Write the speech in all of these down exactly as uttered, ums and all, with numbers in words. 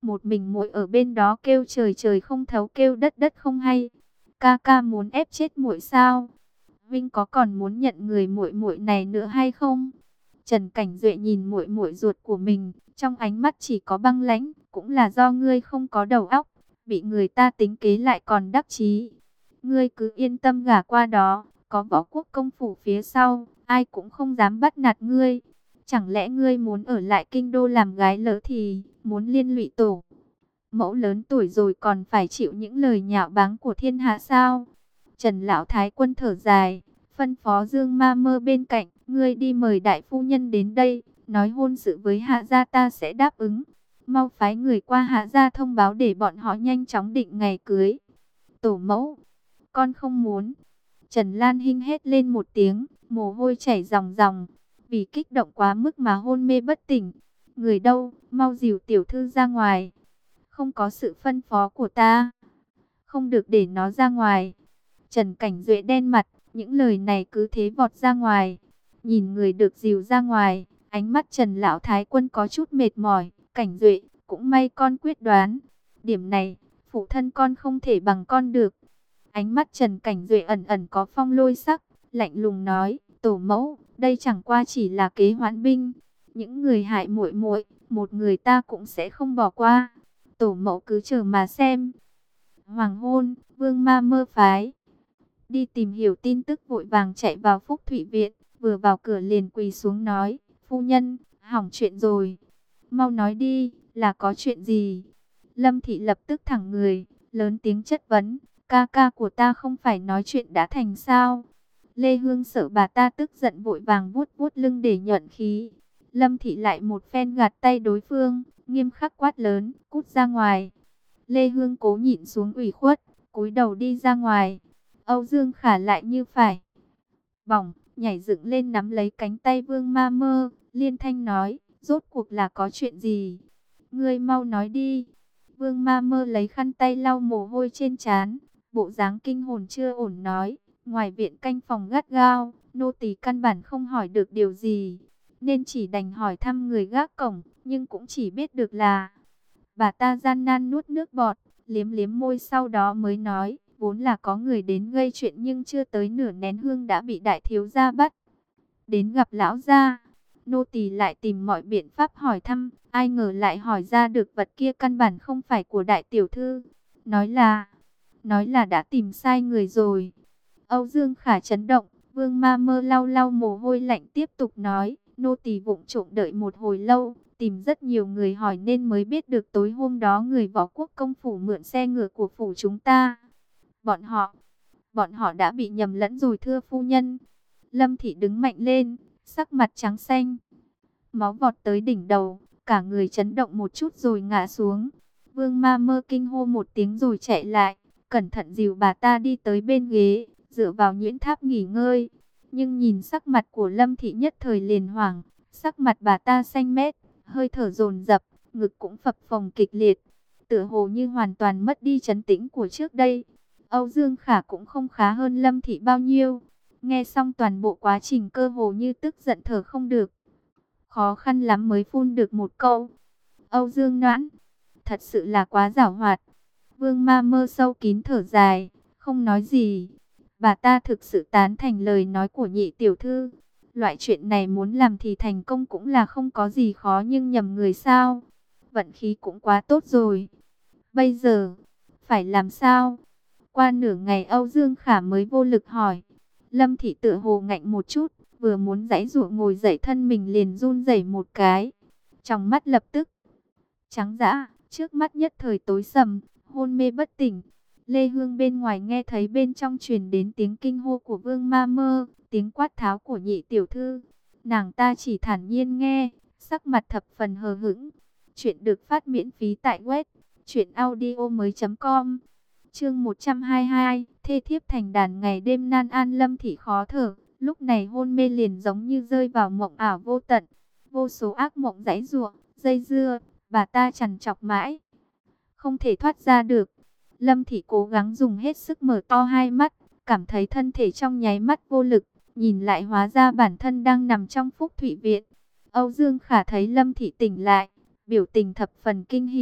một mình muội ở bên đó kêu trời trời không thấu, kêu đất đất không hay. Ca ca muốn ép chết muội sao? Vinh có còn muốn nhận người muội muội này nữa hay không? Trần Cảnh Duệ nhìn muội muội ruột của mình, trong ánh mắt chỉ có băng lãnh, cũng là do ngươi không có đầu óc, bị người ta tính kế lại còn đắc chí. Ngươi cứ yên tâm gả qua đó, có võ quốc công phủ phía sau, ai cũng không dám bắt nạt ngươi. Chẳng lẽ ngươi muốn ở lại kinh đô làm gái lỡ thì muốn liên lụy tổ mẫu lớn tuổi rồi còn phải chịu những lời nhạo báng của thiên hạ sao? Trần Lão Thái Quân thở dài, phân phó Dương Ma Mơ bên cạnh, ngươi đi mời đại phu nhân đến đây, nói hôn sự với Hạ gia ta sẽ đáp ứng. Mau phái người qua Hạ gia thông báo để bọn họ nhanh chóng định ngày cưới. Tổ mẫu, con không muốn. Trần Lan Hinh hét lên một tiếng, mồ hôi chảy ròng ròng, vì kích động quá mức mà hôn mê bất tỉnh. Người đâu, mau dìu tiểu thư ra ngoài. Không có sự phân phó của ta, không được để nó ra ngoài. Trần Cảnh Duệ đen mặt, những lời này cứ thế vọt ra ngoài. Nhìn người được dìu ra ngoài, ánh mắt Trần Lão Thái Quân có chút mệt mỏi. Cảnh Duệ, cũng may con quyết đoán. Điểm này, phụ thân con không thể bằng con được. Ánh mắt Trần Cảnh Duệ ẩn ẩn có phong lôi sắc, lạnh lùng nói, tổ mẫu, đây chẳng qua chỉ là kế hoãn binh. Những người hại muội muội, một người ta cũng sẽ không bỏ qua. Tổ mẫu cứ chờ mà xem. Hoàng hôn, Vương Ma Mơ phái đi tìm hiểu tin tức vội vàng chạy vào Phúc Thụy Viện, vừa vào cửa liền quỳ xuống nói, phu nhân, hỏng chuyện rồi. Mau nói đi, là có chuyện gì? Lâm Thị lập tức thẳng người, lớn tiếng chất vấn, ca ca của ta không phải nói chuyện đã thành sao? Lê Hương sợ bà ta tức giận vội vàng vuốt vuốt lưng để nhuận khí. Lâm Thị lại một phen gạt tay đối phương, nghiêm khắc quát lớn, cút ra ngoài. Lê Hương cố nhịn xuống ủy khuất, cúi đầu đi ra ngoài. Âu Dương Khả lại như phải bỏng, nhảy dựng lên nắm lấy cánh tay Vương Ma Mơ, liên thanh nói, rốt cuộc là có chuyện gì? Ngươi mau nói đi. Vương Ma Mơ lấy khăn tay lau mồ hôi trên trán, bộ dáng kinh hồn chưa ổn nói, ngoài viện canh phòng gắt gao, nô tỳ căn bản không hỏi được điều gì, nên chỉ đành hỏi thăm người gác cổng, nhưng cũng chỉ biết được là bà ta gian nan nuốt nước bọt, liếm liếm môi, sau đó mới nói, vốn là có người đến gây chuyện nhưng chưa tới nửa nén hương đã bị đại thiếu gia bắt đến gặp lão gia. Nô tỳ lại tìm mọi biện pháp hỏi thăm, ai ngờ lại hỏi ra được vật kia căn bản không phải của đại tiểu thư. Nói là, nói là đã tìm sai người rồi. Âu Dương Khả chấn động, Vương Ma Mơ lau lau mồ hôi lạnh tiếp tục nói, nô tỳ vụng trộm đợi một hồi lâu, tìm rất nhiều người hỏi nên mới biết được tối hôm đó người võ quốc công phủ mượn xe ngựa của phủ chúng ta. Bọn họ, bọn họ đã bị nhầm lẫn rồi thưa phu nhân. Lâm Thị đứng mạnh lên, sắc mặt trắng xanh, máu vọt tới đỉnh đầu, cả người chấn động một chút rồi ngã xuống. Vương Ma Mơ kinh hô một tiếng rồi chạy lại, cẩn thận dìu bà ta đi tới bên ghế, dựa vào nhuyễn tháp nghỉ ngơi. Nhưng nhìn sắc mặt của Lâm Thị nhất thời liền hoảng, sắc mặt bà ta xanh mét, hơi thở dồn dập, ngực cũng phập phồng kịch liệt, tựa hồ như hoàn toàn mất đi trấn tĩnh của trước đây. Âu Dương Khả cũng không khá hơn Lâm Thị bao nhiêu. Nghe xong toàn bộ quá trình cơ hồ như tức giận thở không được. Khó khăn lắm mới phun được một câu. Âu Dương Noãn, thật sự là quá giảo hoạt. Vương Ma Mơ sâu kín thở dài, không nói gì. Bà ta thực sự tán thành lời nói của nhị tiểu thư. Loại chuyện này muốn làm thì thành công cũng là không có gì khó, nhưng nhầm người sao? Vận khí cũng quá tốt rồi. Bây giờ, phải làm sao? Qua nửa ngày Âu Dương Khả mới vô lực hỏi. Lâm Thị tựa hồ ngạnh một chút, vừa muốn giãy giụa ngồi dậy thân mình liền run rẩy một cái. Trong mắt lập tức trắng dã, trước mắt nhất thời tối sầm, hôn mê bất tỉnh. Lê Hương bên ngoài nghe thấy bên trong truyền đến tiếng kinh hô của Vương Ma Mơ, tiếng quát tháo của nhị tiểu thư. Nàng ta chỉ thản nhiên nghe, sắc mặt thập phần hờ hững. Chuyện được phát miễn phí tại web truyện audio mới chấm com. Chương một trăm hai mươi hai, thê thiếp thành đàn ngày đêm nan an. Lâm Thị khó thở, lúc này hôn mê liền giống như rơi vào mộng ảo vô tận. Vô số ác mộng giãy giụa, dây dưa, bà ta trằn trọc mãi, không thể thoát ra được. Lâm Thị cố gắng dùng hết sức mở to hai mắt, cảm thấy thân thể trong nháy mắt vô lực, nhìn lại hóa ra bản thân đang nằm trong Phúc Thụy Viện. Âu Dương Khả thấy Lâm Thị tỉnh lại, biểu tình thập phần kinh hỉ,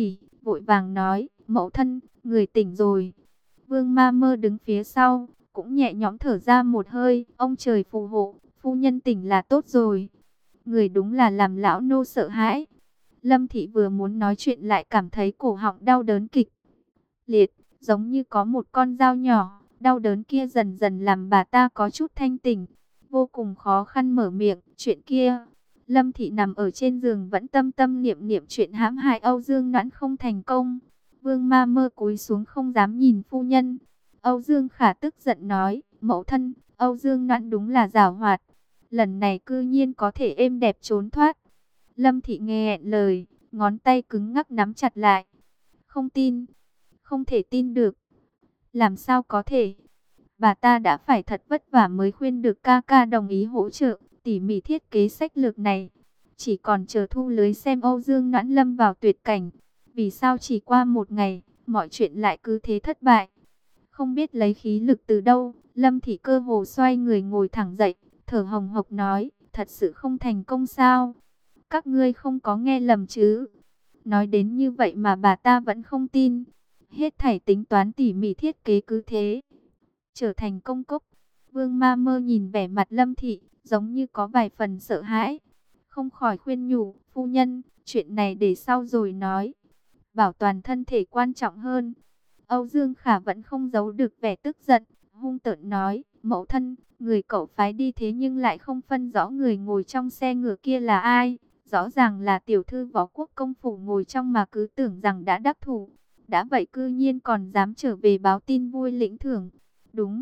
vội vàng nói, mẫu thân, người tỉnh rồi. Vương Ma Mơ đứng phía sau, cũng nhẹ nhõm thở ra một hơi, ông trời phù hộ, phu nhân tỉnh là tốt rồi. Người đúng là làm lão nô sợ hãi. Lâm Thị vừa muốn nói chuyện lại cảm thấy cổ họng đau đớn kịch liệt, giống như có một con dao nhỏ. Đau đớn kia dần dần làm bà ta có chút thanh tỉnh, vô cùng khó khăn mở miệng, chuyện kia. Lâm Thị nằm ở trên giường vẫn tâm tâm niệm niệm chuyện hãm hại Âu Dương Noãn không thành công. Vương Ma Mơ cúi xuống không dám nhìn phu nhân. Âu Dương Khả tức giận nói, mẫu thân, Âu Dương Noãn đúng là giảo hoạt. Lần này cư nhiên có thể êm đẹp trốn thoát. Lâm Thị nghe lời, ngón tay cứng ngắc nắm chặt lại. Không tin, không thể tin được. Làm sao có thể? Bà ta đã phải thật vất vả mới khuyên được ca ca đồng ý hỗ trợ, tỉ mỉ thiết kế sách lược này. Chỉ còn chờ thu lưới xem Âu Dương Noãn lâm vào tuyệt cảnh. Vì sao chỉ qua một ngày, mọi chuyện lại cứ thế thất bại? Không biết lấy khí lực từ đâu, Lâm Thị cơ hồ xoay người ngồi thẳng dậy, thở hồng hộc nói, thật sự không thành công sao? Các ngươi không có nghe lầm chứ? Nói đến như vậy mà bà ta vẫn không tin. Hết thảy tính toán tỉ mỉ thiết kế cứ thế trở thành công cốc. Vương Ma Mơ nhìn vẻ mặt Lâm Thị, giống như có vài phần sợ hãi. Không khỏi khuyên nhủ, phu nhân, chuyện này để sau rồi nói. Bảo toàn thân thể quan trọng hơn. Âu Dương Khả vẫn không giấu được vẻ tức giận, hung tợn nói, mẫu thân, người cậu phái đi thế nhưng lại không phân rõ người ngồi trong xe ngựa kia là ai. Rõ ràng là tiểu thư võ quốc công phủ ngồi trong mà cứ tưởng rằng đã đắc thủ. Đã vậy cư nhiên còn dám trở về báo tin vui lĩnh thưởng. Đúng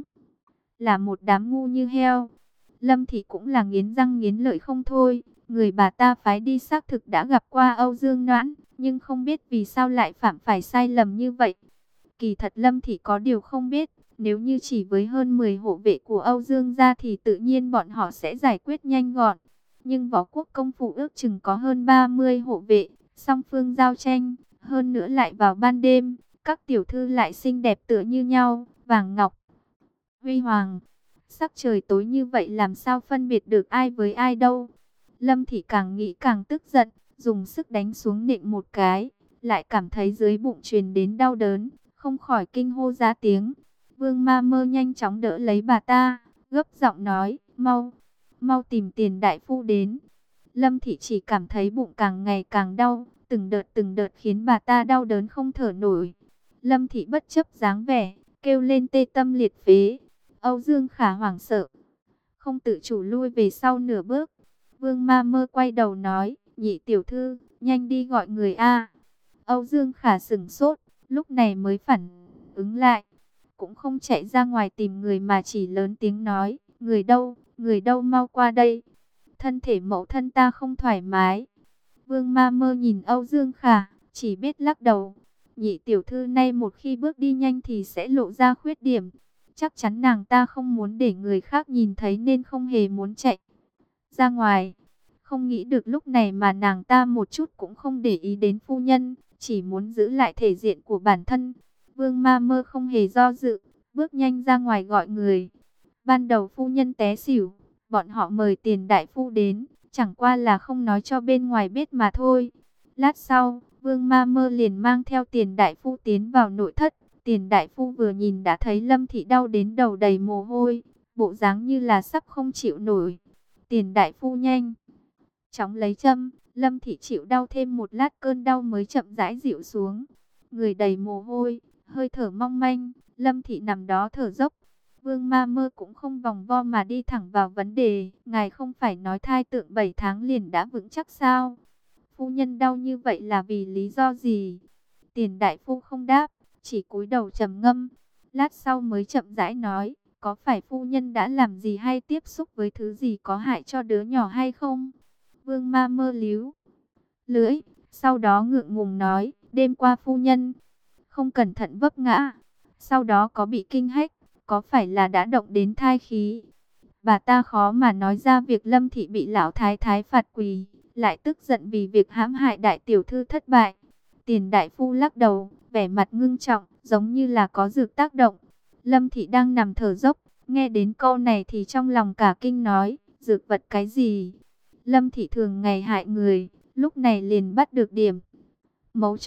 là một đám ngu như heo. Lâm Thị cũng là nghiến răng nghiến lợi không thôi. Người bà ta phái đi xác thực đã gặp qua Âu Dương Noãn, nhưng không biết vì sao lại phạm phải sai lầm như vậy. Kỳ thật Lâm Thị có điều không biết, nếu như chỉ với hơn mười hộ vệ của Âu Dương gia thì tự nhiên bọn họ sẽ giải quyết nhanh gọn. Nhưng võ quốc công phủ ước chừng có hơn ba mươi hộ vệ, song phương giao tranh, hơn nữa lại vào ban đêm, các tiểu thư lại xinh đẹp tựa như nhau, vàng ngọc, huy hoàng. Sắc trời tối như vậy làm sao phân biệt được ai với ai đâu. Lâm Thị càng nghĩ càng tức giận, dùng sức đánh xuống nện một cái, lại cảm thấy dưới bụng truyền đến đau đớn, không khỏi kinh hô ra tiếng. Vương Ma Mơ nhanh chóng đỡ lấy bà ta, gấp giọng nói, mau, mau tìm Tiền đại phu đến. Lâm Thị chỉ cảm thấy bụng càng ngày càng đau, từng đợt từng đợt khiến bà ta đau đớn không thở nổi. Lâm Thị bất chấp dáng vẻ, kêu lên tê tâm liệt phế. Âu Dương Khả hoảng sợ, không tự chủ lui về sau nửa bước. Vương Ma Mơ quay đầu nói, nhị tiểu thư, nhanh đi gọi người A. Âu Dương Khả sững sốt, lúc này mới phản ứng lại. Cũng không chạy ra ngoài tìm người mà chỉ lớn tiếng nói, người đâu, người đâu mau qua đây. Thân thể mẫu thân ta không thoải mái. Vương Ma Mơ nhìn Âu Dương Khả, chỉ biết lắc đầu. Nhị tiểu thư nay một khi bước đi nhanh thì sẽ lộ ra khuyết điểm. Chắc chắn nàng ta không muốn để người khác nhìn thấy nên không hề muốn chạy ra ngoài. Không nghĩ được lúc này mà nàng ta một chút cũng không để ý đến phu nhân, chỉ muốn giữ lại thể diện của bản thân. Vương Ma Mơ không hề do dự, bước nhanh ra ngoài gọi người. Ban đầu phu nhân té xỉu, bọn họ mời Tiền đại phu đến, chẳng qua là không nói cho bên ngoài biết mà thôi. Lát sau, Vương Ma Mơ liền mang theo Tiền đại phu tiến vào nội thất. Tiền đại phu vừa nhìn đã thấy Lâm Thị đau đến đầu đầy mồ hôi, bộ dáng như là sắp không chịu nổi. Tiền đại phu nhanh chóng lấy châm, Lâm Thị chịu đau thêm một lát cơn đau mới chậm rãi dịu xuống. Người đầy mồ hôi, hơi thở mong manh, Lâm Thị nằm đó thở dốc. Vương Ma Mơ cũng không vòng vo mà đi thẳng vào vấn đề, ngài không phải nói thai tượng bảy tháng liền đã vững chắc sao? Phu nhân đau như vậy là vì lý do gì? Tiền đại phu không đáp, chỉ cúi đầu trầm ngâm, lát sau mới chậm rãi nói, có phải phu nhân đã làm gì hay tiếp xúc với thứ gì có hại cho đứa nhỏ hay không? Vương Ma Mơ líu lưỡi, sau đó ngượng ngùng nói, đêm qua phu nhân không cẩn thận vấp ngã, sau đó có bị kinh hách, có phải là đã động đến thai khí? Bà ta khó mà nói ra việc Lâm Thị bị lão thái thái phạt quỳ, lại tức giận vì việc hãm hại đại tiểu thư thất bại. Tiền đại phu lắc đầu, vẻ mặt ngưng trọng, giống như là có dược tác động. Lâm Thị đang nằm thở dốc, nghe đến câu này thì trong lòng cả kinh nói, dược vật cái gì? Lâm Thị thường ngày hại người, lúc này liền bắt được điểm mấu chốt.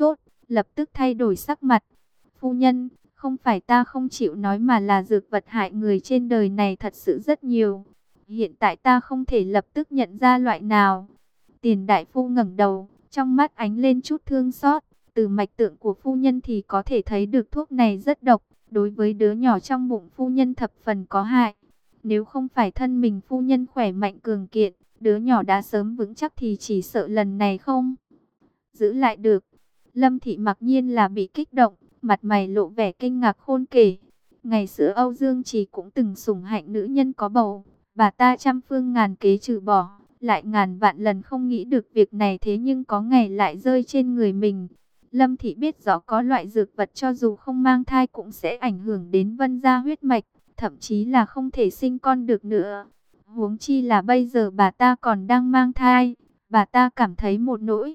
lập tức thay đổi sắc mặt. Phu nhân, không phải ta không chịu nói mà là dược vật hại người trên đời này thật sự rất nhiều. Hiện tại ta không thể lập tức nhận ra loại nào. Tiền đại phu ngẩng đầu, trong mắt ánh lên chút thương xót. Từ mạch tượng của phu nhân thì có thể thấy được thuốc này rất độc. Đối với đứa nhỏ trong bụng phu nhân thập phần có hại. Nếu không phải thân mình phu nhân khỏe mạnh cường kiện, đứa nhỏ đã sớm vững chắc thì chỉ sợ lần này không giữ lại được. Lâm Thị mặc nhiên là bị kích động, mặt mày lộ vẻ kinh ngạc khôn kể. Ngày xưa Âu Dương Trì cũng từng sủng hạnh nữ nhân có bầu, bà ta trăm phương ngàn kế trừ bỏ, lại ngàn vạn lần không nghĩ được việc này, thế nhưng có ngày lại rơi trên người mình. Lâm Thị biết rõ có loại dược vật cho dù không mang thai cũng sẽ ảnh hưởng đến Vân gia huyết mạch, thậm chí là không thể sinh con được nữa. Huống chi là bây giờ bà ta còn đang mang thai, bà ta cảm thấy một nỗi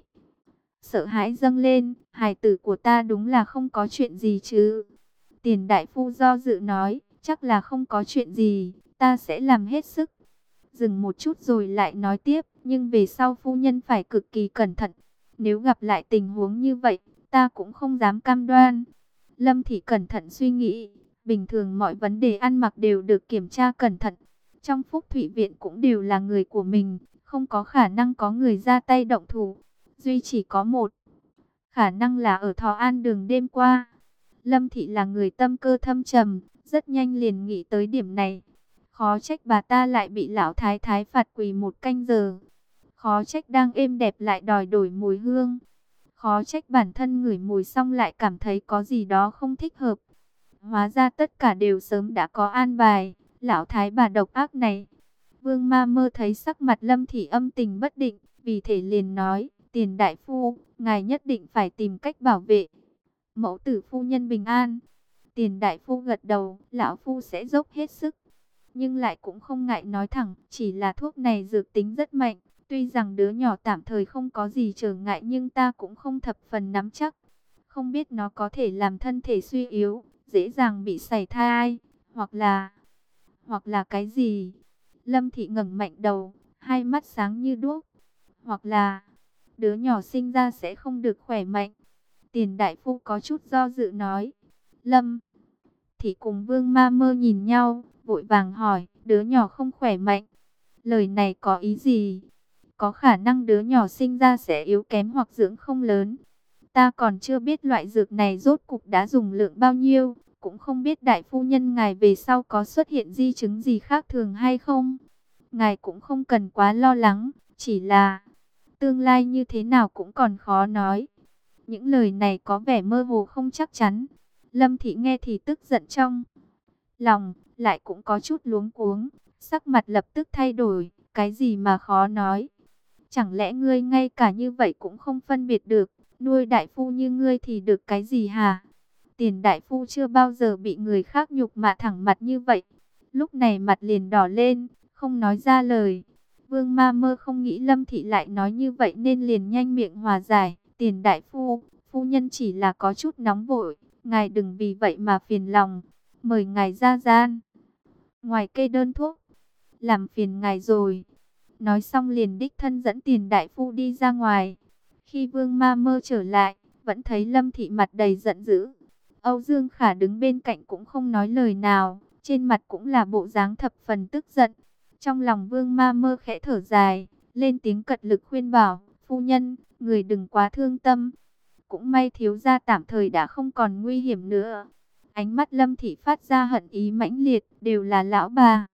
sợ hãi dâng lên, hài tử của ta đúng là không có chuyện gì chứ. Tiền đại phu do dự nói, chắc là không có chuyện gì, ta sẽ làm hết sức. Dừng một chút rồi lại nói tiếp, nhưng về sau phu nhân phải cực kỳ cẩn thận. Nếu gặp lại tình huống như vậy, ta cũng không dám cam đoan. Lâm Thị cẩn thận suy nghĩ, bình thường mọi vấn đề ăn mặc đều được kiểm tra cẩn thận. Trong Phúc Thụy Viện cũng đều là người của mình, không có khả năng có người ra tay động thủ. Duy chỉ có một khả năng là ở Thọ An đường đêm qua. Lâm Thị là người tâm cơ thâm trầm, rất nhanh liền nghĩ tới điểm này. Khó trách bà ta lại bị lão thái thái phạt quỳ một canh giờ. Khó trách đang êm đẹp lại đòi đổi mùi hương. Khó trách bản thân ngửi mùi xong lại cảm thấy có gì đó không thích hợp. Hóa ra tất cả đều sớm đã có an bài. Lão thái bà độc ác này. Vương Ma Mơ thấy sắc mặt Lâm Thị âm tình bất định, vì thế liền nói, Tiền đại phu, ngài nhất định phải tìm cách bảo vệ mẫu tử phu nhân bình an. Tiền đại phu gật đầu, lão phu sẽ dốc hết sức. Nhưng lại cũng không ngại nói thẳng, chỉ là thuốc này dược tính rất mạnh. Tuy rằng đứa nhỏ tạm thời không có gì trở ngại nhưng ta cũng không thập phần nắm chắc. Không biết nó có thể làm thân thể suy yếu, dễ dàng bị sảy thai, hoặc là... hoặc là cái gì? Lâm Thị ngẩng mạnh đầu, hai mắt sáng như đuốc. Hoặc là... đứa nhỏ sinh ra sẽ không được khỏe mạnh. Tiền đại phu có chút do dự nói. Lâm Thị cùng Vương Ma Mơ nhìn nhau, vội vàng hỏi, đứa nhỏ không khỏe mạnh. Lời này có ý gì? Có khả năng đứa nhỏ sinh ra sẽ yếu kém hoặc dưỡng không lớn. Ta còn chưa biết loại dược này rốt cục đã dùng lượng bao nhiêu, cũng không biết đại phu nhân ngài về sau có xuất hiện di chứng gì khác thường hay không. Ngài cũng không cần quá lo lắng, chỉ là tương lai như thế nào cũng còn khó nói. Những lời này có vẻ mơ hồ không chắc chắn. Lâm Thị nghe thì tức giận trong lòng, lại cũng có chút luống cuống, sắc mặt lập tức thay đổi, cái gì mà khó nói. Chẳng lẽ ngươi ngay cả như vậy cũng không phân biệt được, nuôi đại phu như ngươi thì được cái gì hả? Tiền đại phu chưa bao giờ bị người khác nhục mạ thẳng mặt như vậy. Lúc này mặt liền đỏ lên, không nói ra lời. Vương Ma Mơ không nghĩ Lâm Thị lại nói như vậy nên liền nhanh miệng hòa giải. Tiền đại phu, phu nhân chỉ là có chút nóng vội, ngài đừng vì vậy mà phiền lòng. Mời ngài ra gian ngoài kê đơn thuốc, làm phiền ngài rồi. Nói xong liền đích thân dẫn Tiền đại phu đi ra ngoài. Khi Vương Ma Mơ trở lại, vẫn thấy Lâm Thị mặt đầy giận dữ. Âu Dương Khả đứng bên cạnh cũng không nói lời nào, trên mặt cũng là bộ dáng thập phần tức giận. Trong lòng Vương Ma Mơ khẽ thở dài, lên tiếng cật lực khuyên bảo, phu nhân, người đừng quá thương tâm. Cũng may thiếu gia tạm thời đã không còn nguy hiểm nữa. Ánh mắt Lâm Thị phát ra hận ý mãnh liệt, đều là lão bà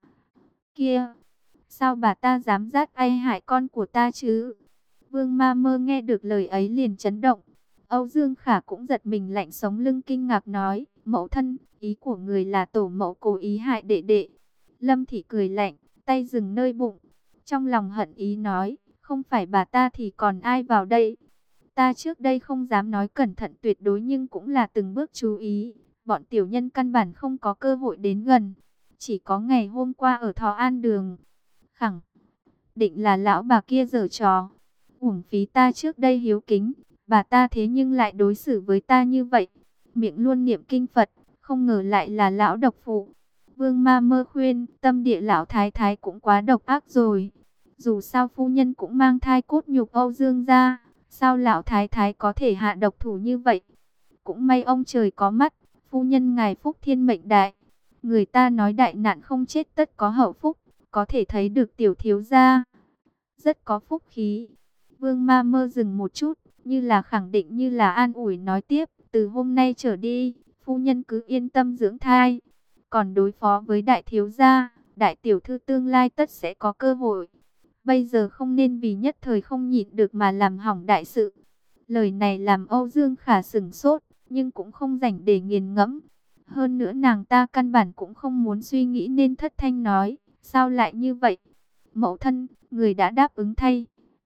kia. Sao bà ta dám dắt ai hại con của ta chứ? Vương Ma Mơ nghe được lời ấy liền chấn động. Âu Dương Khả cũng giật mình lạnh sống lưng kinh ngạc nói, mẫu thân, ý của người là tổ mẫu cố ý hại đệ đệ. Lâm Thị cười lạnh, tay dừng nơi bụng. Trong lòng hận ý nói, không phải bà ta thì còn ai vào đây? Ta trước đây không dám nói cẩn thận tuyệt đối nhưng cũng là từng bước chú ý. Bọn tiểu nhân căn bản không có cơ hội đến gần. Chỉ có ngày hôm qua ở Thọ An đường. Khẳng định là lão bà kia giở trò. Uổng phí ta trước đây hiếu kính. Bà ta thế nhưng lại đối xử với ta như vậy. Miệng luôn niệm kinh Phật. Không ngờ lại là lão độc phụ. Vương Ma Mơ khuyên, tâm địa lão thái thái cũng quá độc ác rồi. Dù sao phu nhân cũng mang thai cốt nhục Âu Dương gia. Sao lão thái thái có thể hạ độc thủ như vậy? Cũng may ông trời có mắt, phu nhân ngài phúc thiên mệnh đại. Người ta nói đại nạn không chết tất có hậu phúc, có thể thấy được tiểu thiếu gia rất có phúc khí. Vương Ma Mơ dừng một chút, như là khẳng định như là an ủi nói tiếp, từ hôm nay trở đi, phu nhân cứ yên tâm dưỡng thai. Còn đối phó với đại thiếu gia, đại tiểu thư tương lai tất sẽ có cơ hội. Bây giờ không nên vì nhất thời không nhịn được mà làm hỏng đại sự. Lời này làm Âu Dương Khả sửng sốt, nhưng cũng không rảnh để nghiền ngẫm. Hơn nữa nàng ta căn bản cũng không muốn suy nghĩ nên thất thanh nói, sao lại như vậy? Mẫu thân, người đã đáp ứng thay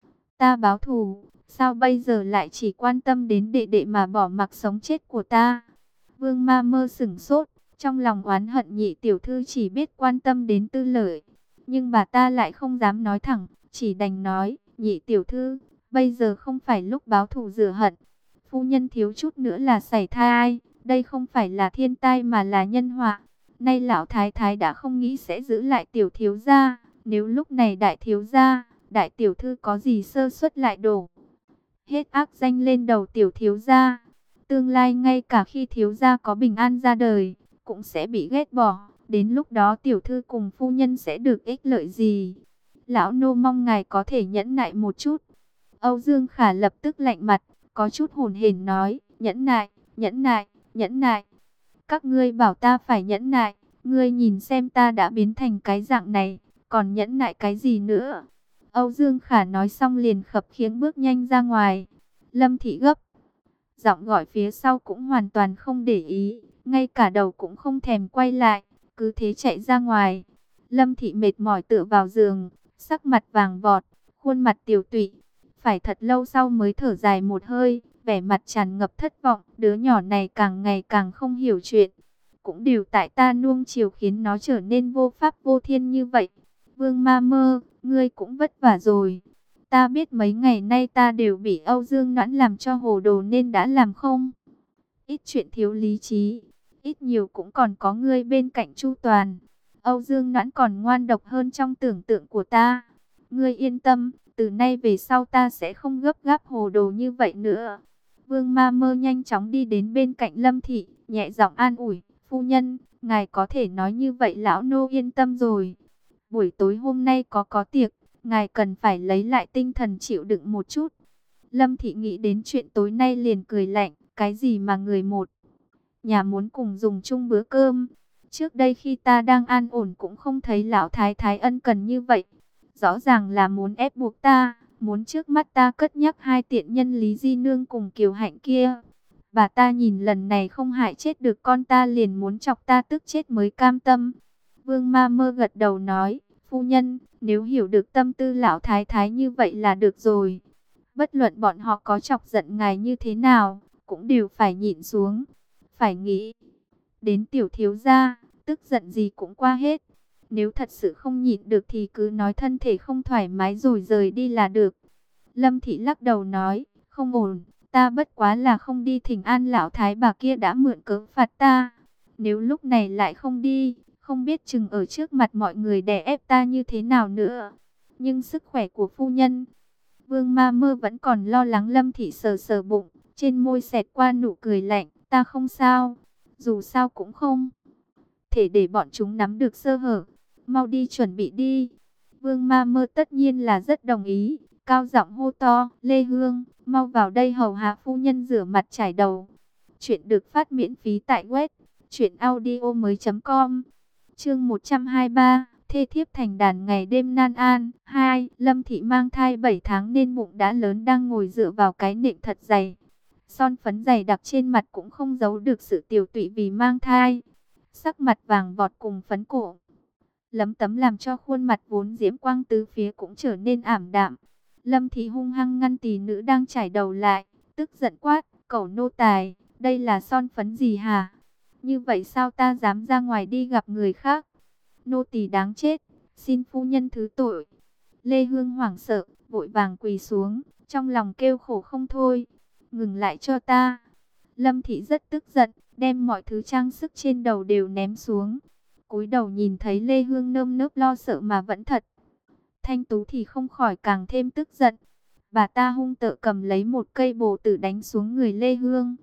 ta báo thù, sao bây giờ lại chỉ quan tâm đến đệ đệ mà bỏ mặc sống chết của ta? Vương Ma Mơ sửng sốt, trong lòng oán hận nhị tiểu thư chỉ biết quan tâm đến tư lợi. Nhưng bà ta lại không dám nói thẳng, chỉ đành nói, nhị tiểu thư, bây giờ không phải lúc báo thù rửa hận. Phu nhân thiếu chút nữa là sảy thai, đây không phải là thiên tai mà là nhân họa. Nay lão thái thái đã không nghĩ sẽ giữ lại tiểu thiếu gia, nếu lúc này đại thiếu gia, đại tiểu thư có gì sơ suất lại đổ hết ác danh lên đầu tiểu thiếu gia. Tương lai ngay cả khi thiếu gia có bình an ra đời, cũng sẽ bị ghét bỏ. Đến lúc đó tiểu thư cùng phu nhân sẽ được ích lợi gì? Lão nô mong ngài có thể nhẫn nại một chút. Âu Dương Khả lập tức lạnh mặt, có chút hồn hển nói, nhẫn nại, nhẫn nại, nhẫn nại. Các ngươi bảo ta phải nhẫn nại, ngươi nhìn xem ta đã biến thành cái dạng này, còn nhẫn nại cái gì nữa? Âu Dương Khả nói xong liền khập khiễng bước nhanh ra ngoài. Lâm Thị gấp giọng gọi phía sau cũng hoàn toàn không để ý, ngay cả đầu cũng không thèm quay lại, cứ thế chạy ra ngoài. Lâm Thị mệt mỏi tựa vào giường, sắc mặt vàng vọt, khuôn mặt tiều tụy, phải thật lâu sau mới thở dài một hơi, vẻ mặt tràn ngập thất vọng. Đứa nhỏ này càng ngày càng không hiểu chuyện, cũng đều tại ta nuông chiều khiến nó trở nên vô pháp vô thiên như vậy. Vương Ma Mơ, ngươi cũng vất vả rồi. Ta biết mấy ngày nay ta đều bị Âu Dương Noãn làm cho hồ đồ nên đã làm không ít chuyện thiếu lý trí, ít nhiều cũng còn có ngươi bên cạnh chu toàn. Âu Dương Noãn còn ngoan độc hơn trong tưởng tượng của ta. Ngươi yên tâm, từ nay về sau ta sẽ không gấp gáp hồ đồ như vậy nữa. Vương Ma Mơ nhanh chóng đi đến bên cạnh Lâm Thị, nhẹ giọng an ủi, phu nhân, ngài có thể nói như vậy lão nô yên tâm rồi. Buổi tối hôm nay có có tiệc, ngài cần phải lấy lại tinh thần chịu đựng một chút. Lâm Thị nghĩ đến chuyện tối nay liền cười lạnh, cái gì mà người một nhà muốn cùng dùng chung bữa cơm. Trước đây khi ta đang an ổn cũng không thấy lão thái thái ân cần như vậy. Rõ ràng là muốn ép buộc ta, muốn trước mắt ta cất nhắc hai tiện nhân Lý Di Nương cùng Kiều Hạnh kia. Bà ta nhìn lần này không hại chết được con ta liền muốn chọc ta tức chết mới cam tâm. Vương Ma Mơ gật đầu nói, phu nhân, nếu hiểu được tâm tư lão thái thái như vậy là được rồi. Bất luận bọn họ có chọc giận ngài như thế nào, cũng đều phải nhịn xuống. Phải nghĩ đến tiểu thiếu gia, tức giận gì cũng qua hết. Nếu thật sự không nhịn được thì cứ nói thân thể không thoải mái rồi rời đi là được. Lâm Thị lắc đầu nói, không ổn, ta bất quá là không đi thỉnh an lão thái bà kia đã mượn cớ phạt ta. Nếu lúc này lại không đi, không biết chừng ở trước mặt mọi người đè ép ta như thế nào nữa. Nhưng sức khỏe của phu nhân... Vương Ma Mơ vẫn còn lo lắng. Lâm Thị sờ sờ bụng, trên môi xẹt qua nụ cười lạnh, ta không sao, dù sao cũng không thể để bọn chúng nắm được sơ hở, mau đi chuẩn bị đi. Vương Ma Mơ tất nhiên là rất đồng ý, cao giọng hô to, Lê Hương, mau vào đây hầu hạ phu nhân rửa mặt chải đầu. Chuyện được phát miễn phí tại web truyện audio mới chấm com. Chương một trăm hai mươi ba, thê thiếp thành đàn ngày đêm nan an. Hai, Lâm Thị mang thai bảy tháng nên bụng đã lớn, đang ngồi dựa vào cái nệm thật dày. Son phấn dày đặc trên mặt cũng không giấu được sự tiều tụy vì mang thai. Sắc mặt vàng vọt cùng phấn cổ lấm tấm làm cho khuôn mặt vốn diễm quang tứ phía cũng trở nên ảm đạm. Lâm Thị hung hăng ngăn tỷ nữ đang chải đầu lại, tức giận quát, cẩu nô tài, đây là son phấn gì hả? Như vậy sao ta dám ra ngoài đi gặp người khác? Nô tỳ đáng chết, xin phu nhân thứ tội. Lê Hương hoảng sợ, vội vàng quỳ xuống, trong lòng kêu khổ không thôi. Ngừng lại cho ta. Lâm Thị rất tức giận, đem mọi thứ trang sức trên đầu đều ném xuống. Cúi đầu nhìn thấy Lê Hương nơm nớp lo sợ mà vẫn thật thanh tú thì không khỏi càng thêm tức giận. Bà ta hung tợn cầm lấy một cây bồ tử đánh xuống người Lê Hương.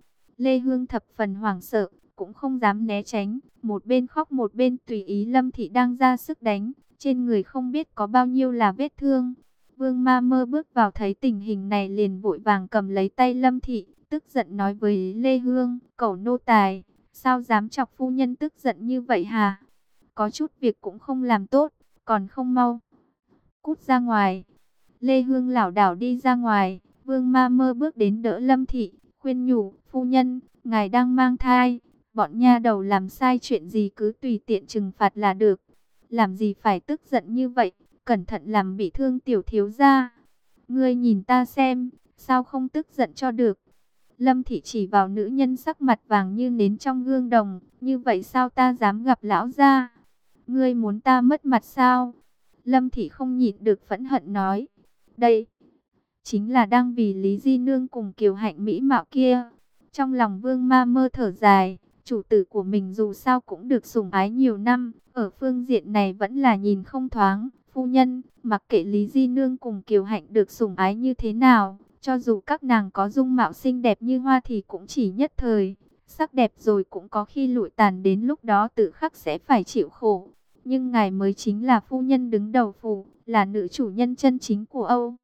Lê Hương thập phần hoảng sợ, cũng không dám né tránh, một bên khóc một bên tùy ý Lâm Thị đang ra sức đánh, trên người không biết có bao nhiêu là vết thương. Vương Ma Mơ bước vào thấy tình hình này liền vội vàng cầm lấy tay Lâm Thị, tức giận nói với Lê Hương, cẩu nô tài, sao dám chọc phu nhân tức giận như vậy hả? Có chút việc cũng không làm tốt, còn không mau cút ra ngoài. Lê Hương lảo đảo đi ra ngoài, Vương Ma Mơ bước đến đỡ Lâm Thị, khuyên nhủ, phu nhân, ngài đang mang thai, bọn nha đầu làm sai chuyện gì cứ tùy tiện trừng phạt là được. Làm gì phải tức giận như vậy, cẩn thận làm bị thương tiểu thiếu gia. Ngươi nhìn ta xem, sao không tức giận cho được. Lâm Thị chỉ vào nữ nhân sắc mặt vàng như nến trong gương đồng, như vậy sao ta dám gặp lão gia? Ngươi muốn ta mất mặt sao? Lâm Thị không nhịn được phẫn hận nói, đây chính là đang vì Lý Di Nương cùng Kiều Hạnh mỹ mạo kia. Trong lòng Vương Ma Mơ thở dài, chủ tử của mình dù sao cũng được sủng ái nhiều năm, ở phương diện này vẫn là nhìn không thoáng. Phu nhân, mặc kệ Lý Di Nương cùng Kiều Hạnh được sủng ái như thế nào, cho dù các nàng có dung mạo xinh đẹp như hoa thì cũng chỉ nhất thời, sắc đẹp rồi cũng có khi lụi tàn, đến lúc đó tự khắc sẽ phải chịu khổ. Nhưng ngài mới chính là phu nhân đứng đầu phủ, là nữ chủ nhân chân chính của Âu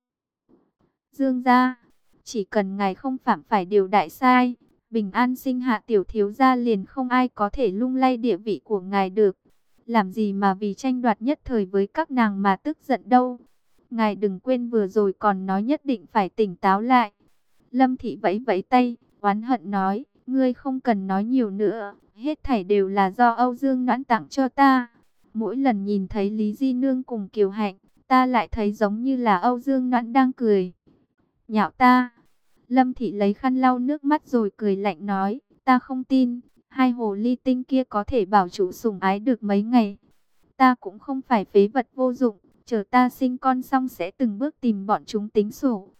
Dương gia. Chỉ cần ngài không phạm phải điều đại sai, bình an sinh hạ tiểu thiếu gia, liền không ai có thể lung lay địa vị của ngài được. Làm gì mà vì tranh đoạt nhất thời với các nàng mà tức giận đâu. Ngài đừng quên vừa rồi còn nói nhất định phải tỉnh táo lại. Lâm Thị vẫy vẫy tay, oán hận nói, ngươi không cần nói nhiều nữa, hết thảy đều là do Âu Dương Noãn tặng cho ta. Mỗi lần nhìn thấy Lý Di Nương cùng Kiều Hạnh, ta lại thấy giống như là Âu Dương Noãn đang cười nhạo ta. Lâm Thị lấy khăn lau nước mắt rồi cười lạnh nói, ta không tin, hai hồ ly tinh kia có thể bảo chủ sủng ái được mấy ngày. Ta cũng không phải phế vật vô dụng, chờ ta sinh con xong sẽ từng bước tìm bọn chúng tính sổ.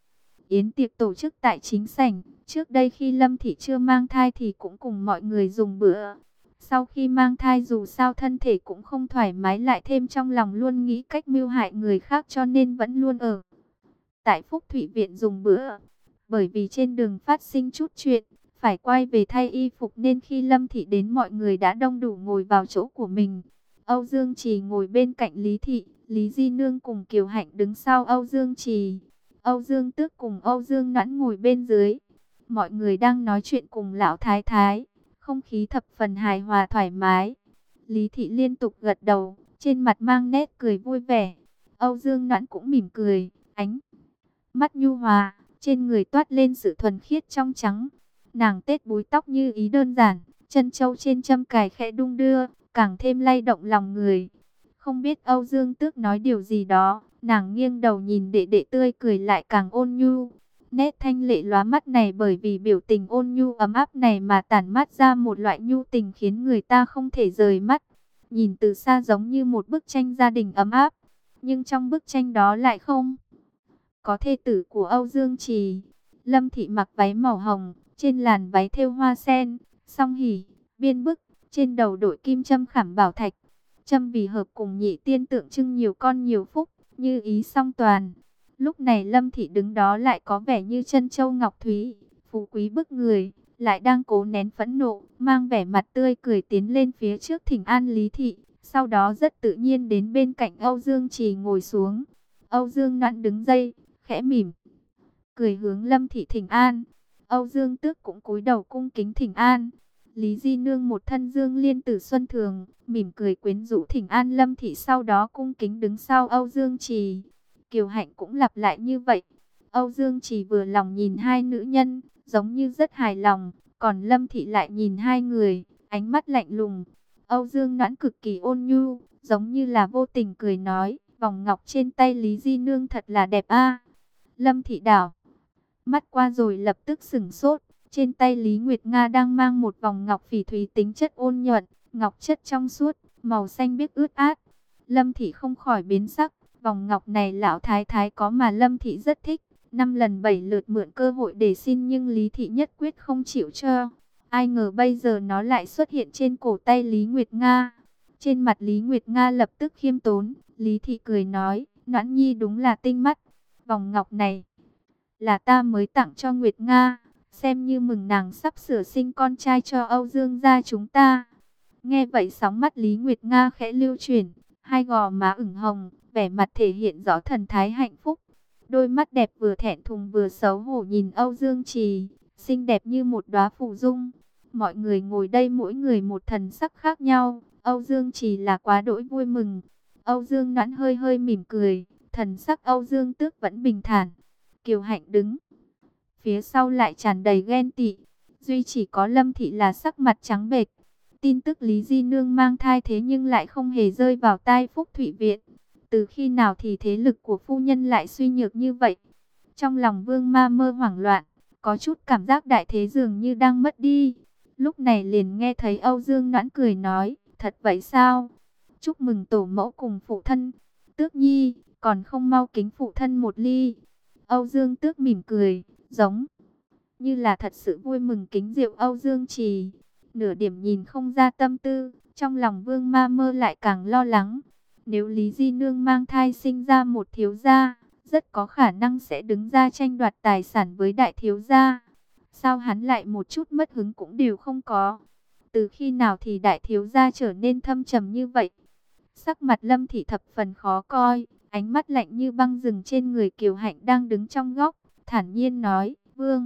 Yến tiệc tổ chức tại chính sảnh, trước đây khi Lâm Thị chưa mang thai thì cũng cùng mọi người dùng bữa. Sau khi mang thai dù sao thân thể cũng không thoải mái, lại thêm trong lòng luôn nghĩ cách mưu hại người khác cho nên vẫn luôn ở tại Phúc Thụy Viện dùng bữa. Bởi vì trên đường phát sinh chút chuyện, phải quay về thay y phục nên khi Lâm Thị đến mọi người đã đông đủ ngồi vào chỗ của mình. Âu Dương Trì ngồi bên cạnh Lý Thị, Lý Di Nương cùng Kiều Hạnh đứng sau Âu Dương Trì. Âu Dương Tước cùng Âu Dương Noãn ngồi bên dưới. Mọi người đang nói chuyện cùng lão thái thái, không khí thập phần hài hòa thoải mái. Lý Thị liên tục gật đầu, trên mặt mang nét cười vui vẻ. Âu Dương Noãn cũng mỉm cười, ánh mắt nhu hòa, trên người toát lên sự thuần khiết trong trắng. Nàng tết búi tóc như ý đơn giản, chân châu trên châm cài khẽ đung đưa, càng thêm lay động lòng người. Không biết Âu Dương Tước nói điều gì đó, nàng nghiêng đầu nhìn đệ đệ tươi cười lại càng ôn nhu. Nét thanh lệ lóa mắt này bởi vì biểu tình ôn nhu ấm áp này mà tản mát ra một loại nhu tình khiến người ta không thể rời mắt. Nhìn từ xa giống như một bức tranh gia đình ấm áp, nhưng trong bức tranh đó lại không có thê tử của Âu Dương Trì. Lâm Thị mặc váy màu hồng, trên làn váy thêu hoa sen, song hỉ, biên bức, trên đầu đội kim châm khảm bảo thạch. Châm vì hợp cùng nhị tiên tượng trưng nhiều con nhiều phúc, như ý song toàn. Lúc này Lâm Thị đứng đó lại có vẻ như chân châu ngọc thúy, phú quý bức người, lại đang cố nén phẫn nộ, mang vẻ mặt tươi cười tiến lên phía trước thỉnh an Lý Thị. Sau đó rất tự nhiên đến bên cạnh Âu Dương Trì ngồi xuống. Âu Dương Noãn đứng dậy, khẽ mỉm cười hướng Lâm Thị thỉnh an. Âu Dương Tước cũng cúi đầu cung kính thỉnh an. Lý Di Nương một thân dương liên tử xuân thường, mỉm cười quyến rũ thỉnh an Lâm Thị, sau đó cung kính đứng sau Âu Dương Trì. Kiều Hạnh cũng lặp lại như vậy. Âu Dương Trì vừa lòng nhìn hai nữ nhân, giống như rất hài lòng, còn Lâm Thị lại nhìn hai người, ánh mắt lạnh lùng. Âu Dương Noãn cực kỳ ôn nhu, giống như là vô tình cười nói, vòng ngọc trên tay Lý Di Nương thật là đẹp a. Lâm Thị đảo mắt qua rồi lập tức sửng sốt. Trên tay Lý Nguyệt Nga đang mang một vòng ngọc phỉ thúy tính chất ôn nhuận, ngọc chất trong suốt, màu xanh biếc ướt át. Lâm Thị không khỏi biến sắc, vòng ngọc này lão thái thái có mà Lâm Thị rất thích, năm lần bảy lượt mượn cơ hội để xin nhưng Lý Thị nhất quyết không chịu cho. Ai ngờ bây giờ nó lại xuất hiện trên cổ tay Lý Nguyệt Nga. Trên mặt Lý Nguyệt Nga lập tức khiêm tốn, Lý Thị cười nói, Noãn Nhi đúng là tinh mắt. Vòng ngọc này là ta mới tặng cho Nguyệt Nga, xem như mừng nàng sắp sửa sinh con trai cho Âu Dương gia chúng ta. Nghe vậy sóng mắt Lý Nguyệt Nga khẽ lưu chuyển, hai gò má ửng hồng, vẻ mặt thể hiện rõ thần thái hạnh phúc. Đôi mắt đẹp vừa thẹn thùng vừa xấu hổ nhìn Âu Dương Trì, xinh đẹp như một đóa phù dung. Mọi người ngồi đây mỗi người một thần sắc khác nhau, Âu Dương Trì là quá đỗi vui mừng. Âu Dương Noãn hơi hơi mỉm cười, thần sắc Âu Dương Tước vẫn bình thản. Kiều Hạnh đứng phía sau lại tràn đầy ghen tị, duy chỉ có Lâm Thị là sắc mặt trắng bệch. Tin tức Lý Di Nương mang thai thế nhưng lại không hề rơi vào tai Phúc Thụy Viện. Từ khi nào thì thế lực của phu nhân lại suy nhược như vậy? Trong lòng Vương Ma Mơ hoảng loạn, có chút cảm giác đại thế dường như đang mất đi. Lúc này liền nghe thấy Âu Dương Noãn cười nói, thật vậy sao? Chúc mừng tổ mẫu cùng phụ thân. Tước Nhi, còn không mau kính phụ thân một ly. Âu Dương Tước mỉm cười, giống như là thật sự vui mừng kính rượu Âu Dương Trì. Nửa điểm nhìn không ra tâm tư, trong lòng Vương Ma Mơ lại càng lo lắng. Nếu Lý Di Nương mang thai sinh ra một thiếu gia, rất có khả năng sẽ đứng ra tranh đoạt tài sản với đại thiếu gia. Sao hắn lại một chút mất hứng cũng đều không có? Từ khi nào thì đại thiếu gia trở nên thâm trầm như vậy? Sắc mặt Lâm Thị thập phần khó coi, ánh mắt lạnh như băng dừng trên người Kiều Hạnh đang đứng trong góc, thản nhiên nói, Vương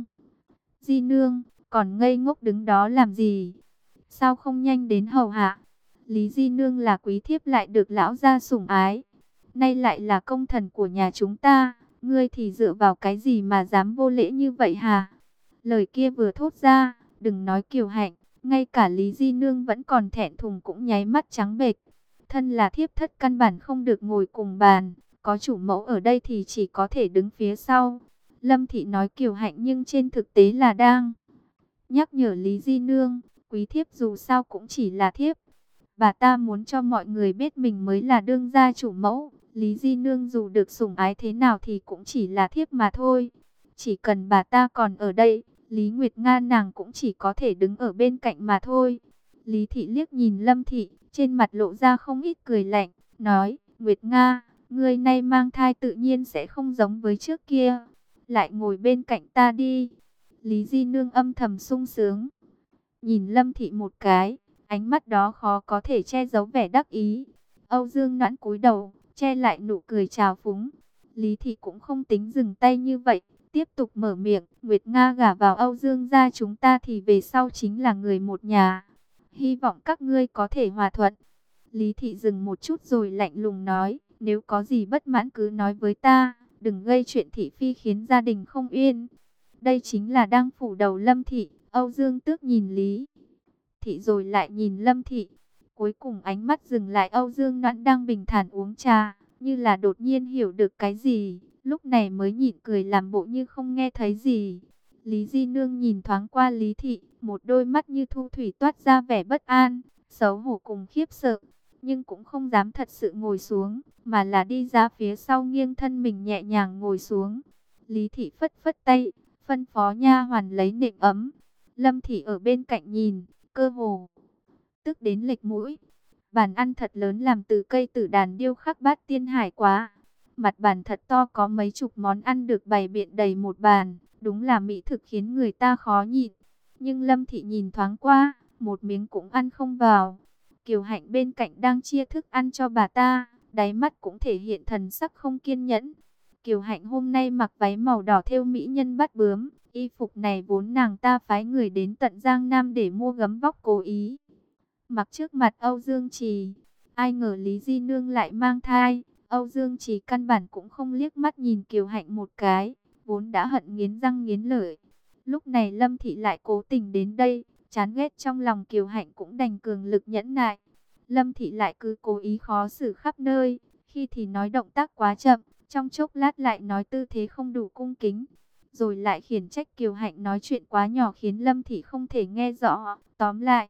Di Nương, còn ngây ngốc đứng đó làm gì? Sao không nhanh đến hầu hạ? Lý Di Nương là quý thiếp lại được lão gia sủng ái, nay lại là công thần của nhà chúng ta, ngươi thì dựa vào cái gì mà dám vô lễ như vậy hả? Lời kia vừa thốt ra, đừng nói Kiều Hạnh, ngay cả Lý Di Nương vẫn còn thẹn thùng cũng nháy mắt trắng bệch. Thân là thiếp thất căn bản không được ngồi cùng bàn, có chủ mẫu ở đây thì chỉ có thể đứng phía sau. Lâm Thị nói Kiều Hạnh nhưng trên thực tế là đang nhắc nhở Lý Di Nương, quý thiếp dù sao cũng chỉ là thiếp. Bà ta muốn cho mọi người biết mình mới là đương gia chủ mẫu. Lý Di Nương dù được sủng ái thế nào thì cũng chỉ là thiếp mà thôi. Chỉ cần bà ta còn ở đây, Lý Nguyệt Nga nàng cũng chỉ có thể đứng ở bên cạnh mà thôi. Lý Thị liếc nhìn Lâm Thị, trên mặt lộ ra không ít cười lạnh, nói, Nguyệt Nga, ngươi nay mang thai tự nhiên sẽ không giống với trước kia. Lại ngồi bên cạnh ta đi. Lý Di Nương âm thầm sung sướng, nhìn Lâm Thị một cái, ánh mắt đó khó có thể che giấu vẻ đắc ý. Âu Dương Noãn cúi đầu, che lại nụ cười trào phúng. Lý Thị cũng không tính dừng tay như vậy, tiếp tục mở miệng, Nguyệt Nga gả vào Âu Dương gia chúng ta thì về sau chính là người một nhà. Hy vọng các ngươi có thể hòa thuận. Lý Thị dừng một chút rồi lạnh lùng nói, nếu có gì bất mãn cứ nói với ta, đừng gây chuyện thị phi khiến gia đình không yên. Đây chính là đang phủ đầu Lâm Thị. Âu Dương Tước nhìn Lý Thị rồi lại nhìn Lâm Thị. Cuối cùng ánh mắt dừng lại Âu Dương Noãn đang bình thản uống trà, như là đột nhiên hiểu được cái gì, lúc này mới nhịn cười làm bộ như không nghe thấy gì. Lý Di Nương nhìn thoáng qua Lý Thị, một đôi mắt như thu thủy toát ra vẻ bất an, xấu hổ cùng khiếp sợ, nhưng cũng không dám thật sự ngồi xuống, mà là đi ra phía sau nghiêng thân mình nhẹ nhàng ngồi xuống. Lý Thị phất phất tay, phân phó nha hoàn lấy nệm ấm. Lâm Thị ở bên cạnh nhìn, cơ hồ tức đến lệch mũi. Bàn ăn thật lớn làm từ cây tử đàn điêu khắc bát tiên hải quá. Mặt bàn thật to có mấy chục món ăn được bày biện đầy một bàn, đúng là mỹ thực khiến người ta khó nhịn. Nhưng Lâm Thị nhìn thoáng qua, một miếng cũng ăn không vào. Kiều Hạnh bên cạnh đang chia thức ăn cho bà ta, đáy mắt cũng thể hiện thần sắc không kiên nhẫn. Kiều Hạnh hôm nay mặc váy màu đỏ thêu mỹ nhân bắt bướm, y phục này vốn nàng ta phái người đến tận Giang Nam để mua gấm vóc cố ý mặc trước mặt Âu Dương Trì. Ai ngờ Lý Di Nương lại mang thai, Âu Dương Trì căn bản cũng không liếc mắt nhìn Kiều Hạnh một cái, vốn đã hận nghiến răng nghiến lợi. Lúc này Lâm Thị lại cố tình đến đây, chán ghét trong lòng Kiều Hạnh cũng đành cường lực nhẫn nại. Lâm Thị lại cứ cố ý khó xử khắp nơi, khi thì nói động tác quá chậm, trong chốc lát lại nói tư thế không đủ cung kính, rồi lại khiển trách Kiều Hạnh nói chuyện quá nhỏ khiến Lâm Thị không thể nghe rõ. Tóm lại,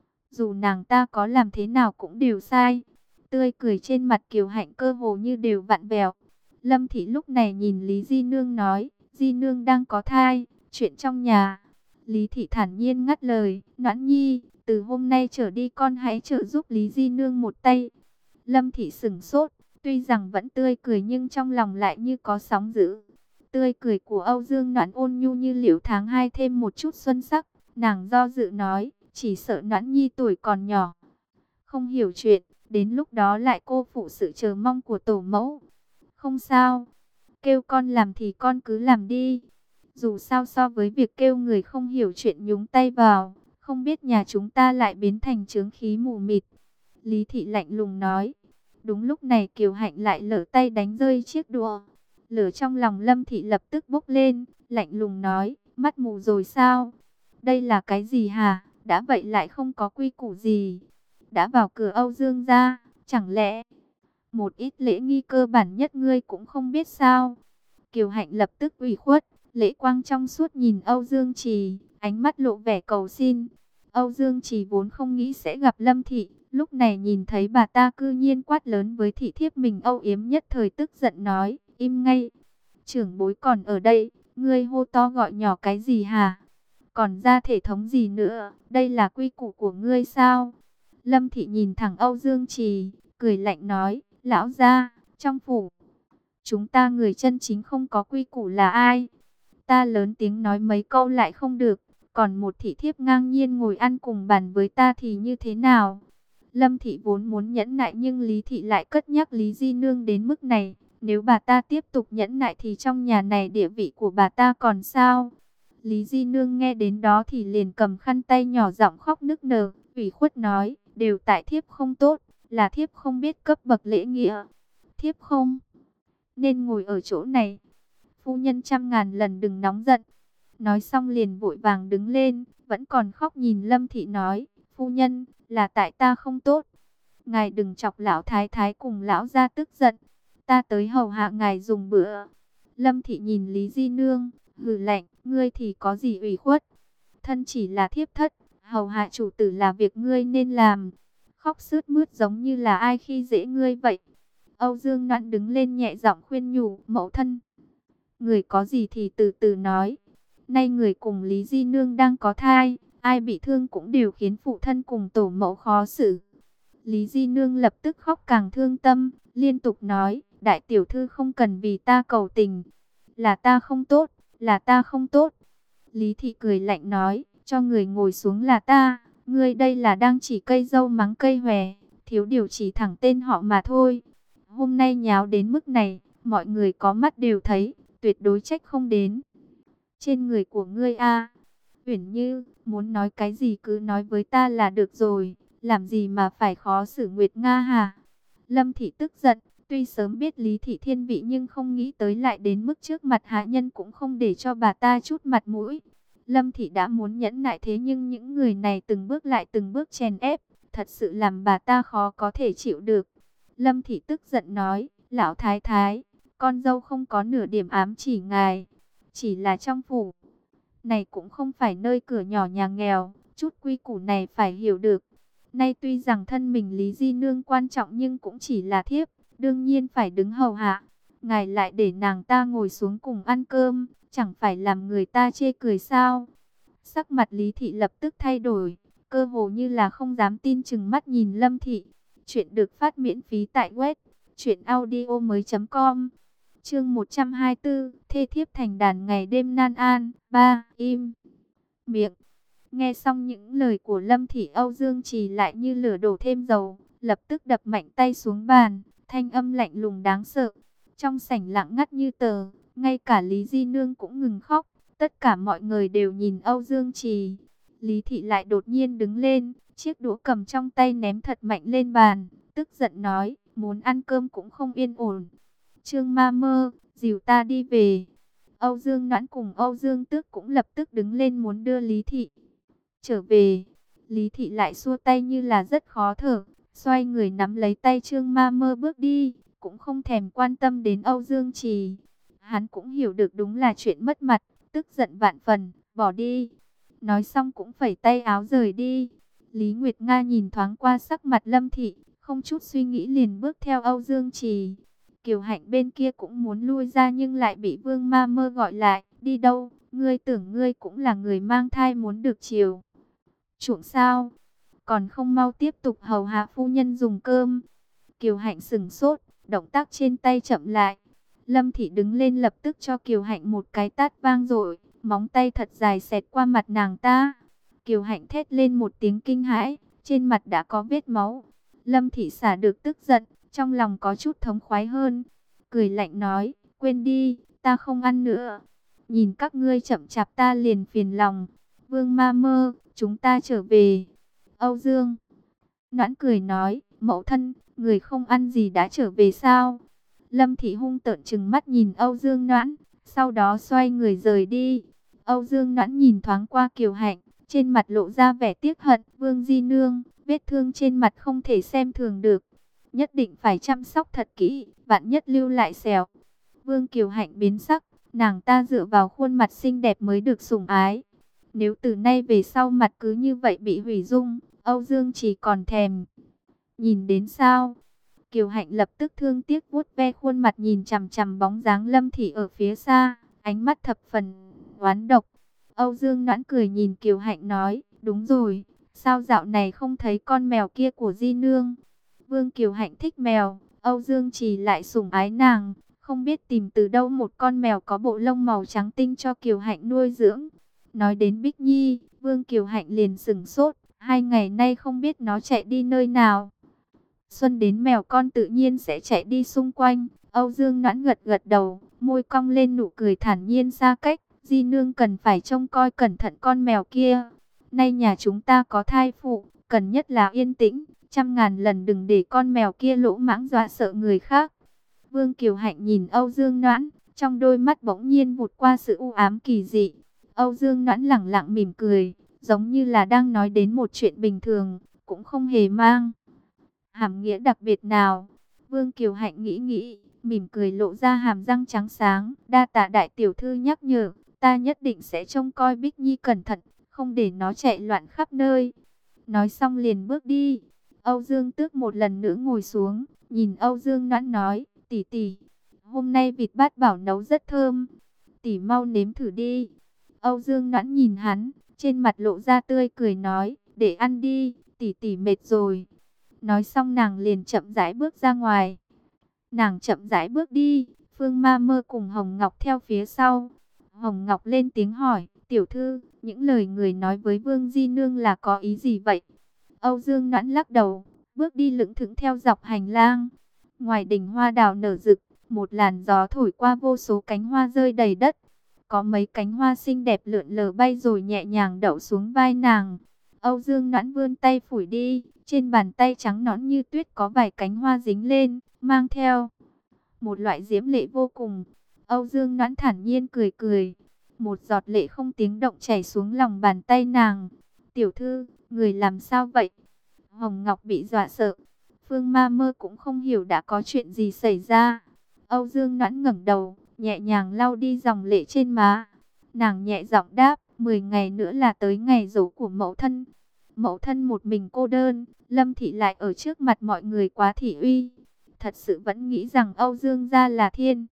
dù nàng ta có làm thế nào cũng đều sai. Tươi cười trên mặt Kiều Hạnh cơ hồ như đều vặn vẹo. Lâm Thị lúc này nhìn Lý Di Nương nói, Di Nương đang có thai, chuyện trong nhà. Lý Thị thản nhiên ngắt lời, Noãn Nhi, từ hôm nay trở đi con hãy trợ giúp Lý Di Nương một tay. Lâm Thị sửng sốt, tuy rằng vẫn tươi cười nhưng trong lòng lại như có sóng dữ. Tươi cười của Âu Dương Noãn ôn nhu như liễu tháng hai thêm một chút xuân sắc. Nàng do dự nói, chỉ sợ Noãn Nhi tuổi còn nhỏ, không hiểu chuyện, đến lúc đó lại cô phụ sự chờ mong của tổ mẫu. Không sao, kêu con làm thì con cứ làm đi. Dù sao so với việc kêu người không hiểu chuyện nhúng tay vào, không biết nhà chúng ta lại biến thành chướng khí mù mịt. Lý Thị lạnh lùng nói. Đúng lúc này Kiều Hạnh lại lỡ tay đánh rơi chiếc đũa. Lửa trong lòng Lâm Thị lập tức bốc lên, lạnh lùng nói, mắt mù rồi sao? Đây là cái gì hả? Đã vậy lại không có quy củ gì. Đã vào cửa Âu Dương gia, chẳng lẽ một ít lễ nghi cơ bản nhất ngươi cũng không biết sao? Kiều Hạnh lập tức ủy khuất, lễ quang trong suốt nhìn Âu Dương Trì, ánh mắt lộ vẻ cầu xin. Âu Dương Trì vốn không nghĩ sẽ gặp Lâm Thị, lúc này nhìn thấy bà ta cư nhiên quát lớn với thị thiếp mình âu yếm nhất thời tức giận nói, im ngay. Trưởng bối còn ở đây, ngươi hô to gọi nhỏ cái gì hả? Còn ra thể thống gì nữa, đây là quy củ của ngươi sao? Lâm Thị nhìn thẳng Âu Dương Trì, cười lạnh nói, lão gia, trong phủ chúng ta người chân chính không có quy củ là ai? Ta lớn tiếng nói mấy câu lại không được, còn một thị thiếp ngang nhiên ngồi ăn cùng bàn với ta thì như thế nào? Lâm Thị vốn muốn nhẫn nại nhưng Lý Thị lại cất nhắc Lý Di Nương đến mức này. Nếu bà ta tiếp tục nhẫn nại thì trong nhà này địa vị của bà ta còn sao? Lý Di Nương nghe đến đó thì liền cầm khăn tay nhỏ giọng khóc nức nở, ủy khuất nói, đều tại thiếp không tốt, là thiếp không biết cấp bậc lễ nghĩa. Thiếp không nên ngồi ở chỗ này. Phu nhân trăm ngàn lần đừng nóng giận. Nói xong liền vội vàng đứng lên, vẫn còn khóc nhìn Lâm Thị nói, phu nhân, là tại ta không tốt. Ngài đừng chọc lão thái thái cùng lão gia tức giận. Ta tới hầu hạ ngài dùng bữa. Lâm Thị nhìn Lý Di Nương, hừ lạnh, ngươi thì có gì ủy khuất. Thân chỉ là thiếp thất, hầu hạ chủ tử là việc ngươi nên làm. Khóc sướt mướt giống như là ai khi dễ ngươi vậy. Âu Dương Noãn đứng lên nhẹ giọng khuyên nhủ, mẫu thân. Người có gì thì từ từ nói. Nay người cùng Lý Di Nương đang có thai, ai bị thương cũng đều khiến phụ thân cùng tổ mẫu khó xử. Lý Di Nương lập tức khóc càng thương tâm, liên tục nói, đại tiểu thư không cần vì ta cầu tình. Là ta không tốt, là ta không tốt. Lý Thị cười lạnh nói, cho người ngồi xuống là ta, ngươi đây là đang chỉ cây dâu mắng cây hòe, thiếu điều chỉ thẳng tên họ mà thôi. Hôm nay nháo đến mức này, mọi người có mắt đều thấy, tuyệt đối trách không đến. Trên người của ngươi a, Uyển Như, muốn nói cái gì cứ nói với ta là được rồi, làm gì mà phải khó xử Nguyệt Nga hả? Lâm Thị tức giận, tuy sớm biết Lý Thị thiên vị nhưng không nghĩ tới lại đến mức trước mặt hạ nhân cũng không để cho bà ta chút mặt mũi. Lâm Thị đã muốn nhẫn nại thế nhưng những người này từng bước lại từng bước chèn ép, thật sự làm bà ta khó có thể chịu được. Lâm Thị tức giận nói, lão thái thái, con dâu không có nửa điểm ám chỉ ngài, chỉ là trong phủ này cũng không phải nơi cửa nhỏ nhà nghèo, chút quy củ này phải hiểu được. Nay tuy rằng thân mình Lý Di Nương quan trọng nhưng cũng chỉ là thiếp, đương nhiên phải đứng hầu hạ. Ngài lại để nàng ta ngồi xuống cùng ăn cơm, chẳng phải làm người ta chê cười sao? Sắc mặt Lý Thị lập tức thay đổi, cơ hồ như là không dám tin chừng mắt nhìn Lâm Thị. Chuyện được phát miễn phí tại web truyệnaudiomoi chấm com. Chương một trăm hai mươi tư, thê thiếp thành đàn ngày đêm nan an. Ba, im miệng. Nghe xong những lời của Lâm Thị, Âu Dương Trì lại như lửa đổ thêm dầu, lập tức đập mạnh tay xuống bàn, thanh âm lạnh lùng đáng sợ. Trong sảnh lặng ngắt như tờ, ngay cả Lý Di Nương cũng ngừng khóc, tất cả mọi người đều nhìn Âu Dương Trì. Lý Thị lại đột nhiên đứng lên, chiếc đũa cầm trong tay ném thật mạnh lên bàn, tức giận nói, muốn ăn cơm cũng không yên ổn. Trương Ma Mơ, dìu ta đi về. Âu Dương Noãn cùng Âu Dương Tước cũng lập tức đứng lên muốn đưa Lý Thị trở về. Lý Thị lại xua tay như là rất khó thở, xoay người nắm lấy tay Trương Ma Mơ bước đi, cũng không thèm quan tâm đến Âu Dương Trì. Hắn cũng hiểu được đúng là chuyện mất mặt, tức giận vạn phần, bỏ đi. Nói xong cũng phẩy tay áo rời đi. Lý Nguyệt Nga nhìn thoáng qua sắc mặt Lâm Thị, không chút suy nghĩ liền bước theo Âu Dương Trì. Kiều Hạnh bên kia cũng muốn lui ra nhưng lại bị Vương Ma Mơ gọi lại. Đi đâu? Ngươi tưởng ngươi cũng là người mang thai muốn được chiều chuộng sao? Còn không mau tiếp tục hầu hạ phu nhân dùng cơm. Kiều Hạnh sừng sốt, động tác trên tay chậm lại. Lâm Thị đứng lên lập tức cho Kiều Hạnh một cái tát vang dội, móng tay thật dài xẹt qua mặt nàng ta. Kiều Hạnh thét lên một tiếng kinh hãi, trên mặt đã có vết máu. Lâm Thị xả được tức giận, trong lòng có chút thống khoái hơn. Cười lạnh nói, quên đi, ta không ăn nữa. Nhìn các ngươi chậm chạp ta liền phiền lòng. Vương Ma Mơ, chúng ta trở về. Âu Dương Noãn cười nói, mẫu thân, người không ăn gì đã trở về sao? Lâm Thị hung tợn trừng mắt nhìn Âu Dương Noãn, sau đó xoay người rời đi. Âu Dương Noãn nhìn thoáng qua Kiều Hạnh, trên mặt lộ ra vẻ tiếc hận. Vương Di Nương, vết thương trên mặt không thể xem thường được, nhất định phải chăm sóc thật kỹ, vạn nhất lưu lại sẹo. Vương Kiều Hạnh biến sắc, nàng ta dựa vào khuôn mặt xinh đẹp mới được sủng ái. Nếu từ nay về sau mặt cứ như vậy bị hủy dung, Âu Dương chỉ còn thèm nhìn đến sao? Kiều Hạnh lập tức thương tiếc vuốt ve khuôn mặt, nhìn chằm chằm bóng dáng Lâm Thị ở phía xa, ánh mắt thập phần oán độc. Âu Dương Noãn cười nhìn Kiều Hạnh nói, đúng rồi, sao dạo này không thấy con mèo kia của Di Nương? Vương Kiều Hạnh thích mèo, Âu Dương chỉ lại sủng ái nàng, không biết tìm từ đâu một con mèo có bộ lông màu trắng tinh cho Kiều Hạnh nuôi dưỡng. Nói đến Bích Nhi, Vương Kiều Hạnh liền sửng sốt, hai ngày nay không biết nó chạy đi nơi nào. Xuân đến mèo con tự nhiên sẽ chạy đi xung quanh. Âu Dương Noãn gật gật đầu, môi cong lên nụ cười thản nhiên xa cách. Di Nương cần phải trông coi cẩn thận con mèo kia. Nay nhà chúng ta có thai phụ, cần nhất là yên tĩnh, trăm ngàn lần đừng để con mèo kia lỗ mãng dọa sợ người khác. Vương Kiều Hạnh nhìn Âu Dương Noãn, trong đôi mắt bỗng nhiên vụt qua sự u ám kỳ dị. Âu Dương Noãn lẳng lặng mỉm cười, giống như là đang nói đến một chuyện bình thường, cũng không hề mang hàm nghĩa đặc biệt nào. Vương Kiều Hạnh nghĩ nghĩ, mỉm cười lộ ra hàm răng trắng sáng, đa tạ đại tiểu thư nhắc nhở, ta nhất định sẽ trông coi Bích Nhi cẩn thận, không để nó chạy loạn khắp nơi. Nói xong liền bước đi. Âu Dương Tước một lần nữa ngồi xuống, nhìn Âu Dương Noãn nói, tỷ tỷ, hôm nay vịt bát bảo nấu rất thơm, tỷ mau nếm thử đi. Âu Dương Noãn nhìn hắn, trên mặt lộ ra tươi cười nói, để ăn đi, tỷ tỷ mệt rồi. Nói xong nàng liền chậm rãi bước ra ngoài. Nàng chậm rãi bước đi, Phương Ma Mơ cùng Hồng Ngọc theo phía sau. Hồng Ngọc lên tiếng hỏi, tiểu thư, những lời người nói với Vương Di Nương là có ý gì vậy? Âu Dương Noãn lắc đầu, bước đi lững thững theo dọc hành lang. Ngoài đỉnh hoa đào nở rực, một làn gió thổi qua, vô số cánh hoa rơi đầy đất. Có mấy cánh hoa xinh đẹp lượn lờ bay rồi nhẹ nhàng đậu xuống vai nàng. Âu Dương Noãn vươn tay phủi đi, trên bàn tay trắng nõn như tuyết có vài cánh hoa dính lên, mang theo một loại diễm lệ vô cùng. Âu Dương Noãn thản nhiên cười cười, một giọt lệ không tiếng động chảy xuống lòng bàn tay nàng. Tiểu thư, người làm sao vậy? Hồng Ngọc bị dọa sợ. Phương Ma Mơ cũng không hiểu đã có chuyện gì xảy ra. Âu Dương Noãn ngẩng đầu, nhẹ nhàng lau đi dòng lệ trên má. Nàng nhẹ giọng đáp, mười ngày nữa là tới ngày giỗ của mẫu thân. Mẫu thân một mình cô đơn, Lâm Thị lại ở trước mặt mọi người quá thị uy. Thật sự vẫn nghĩ rằng Âu Dương gia là thiên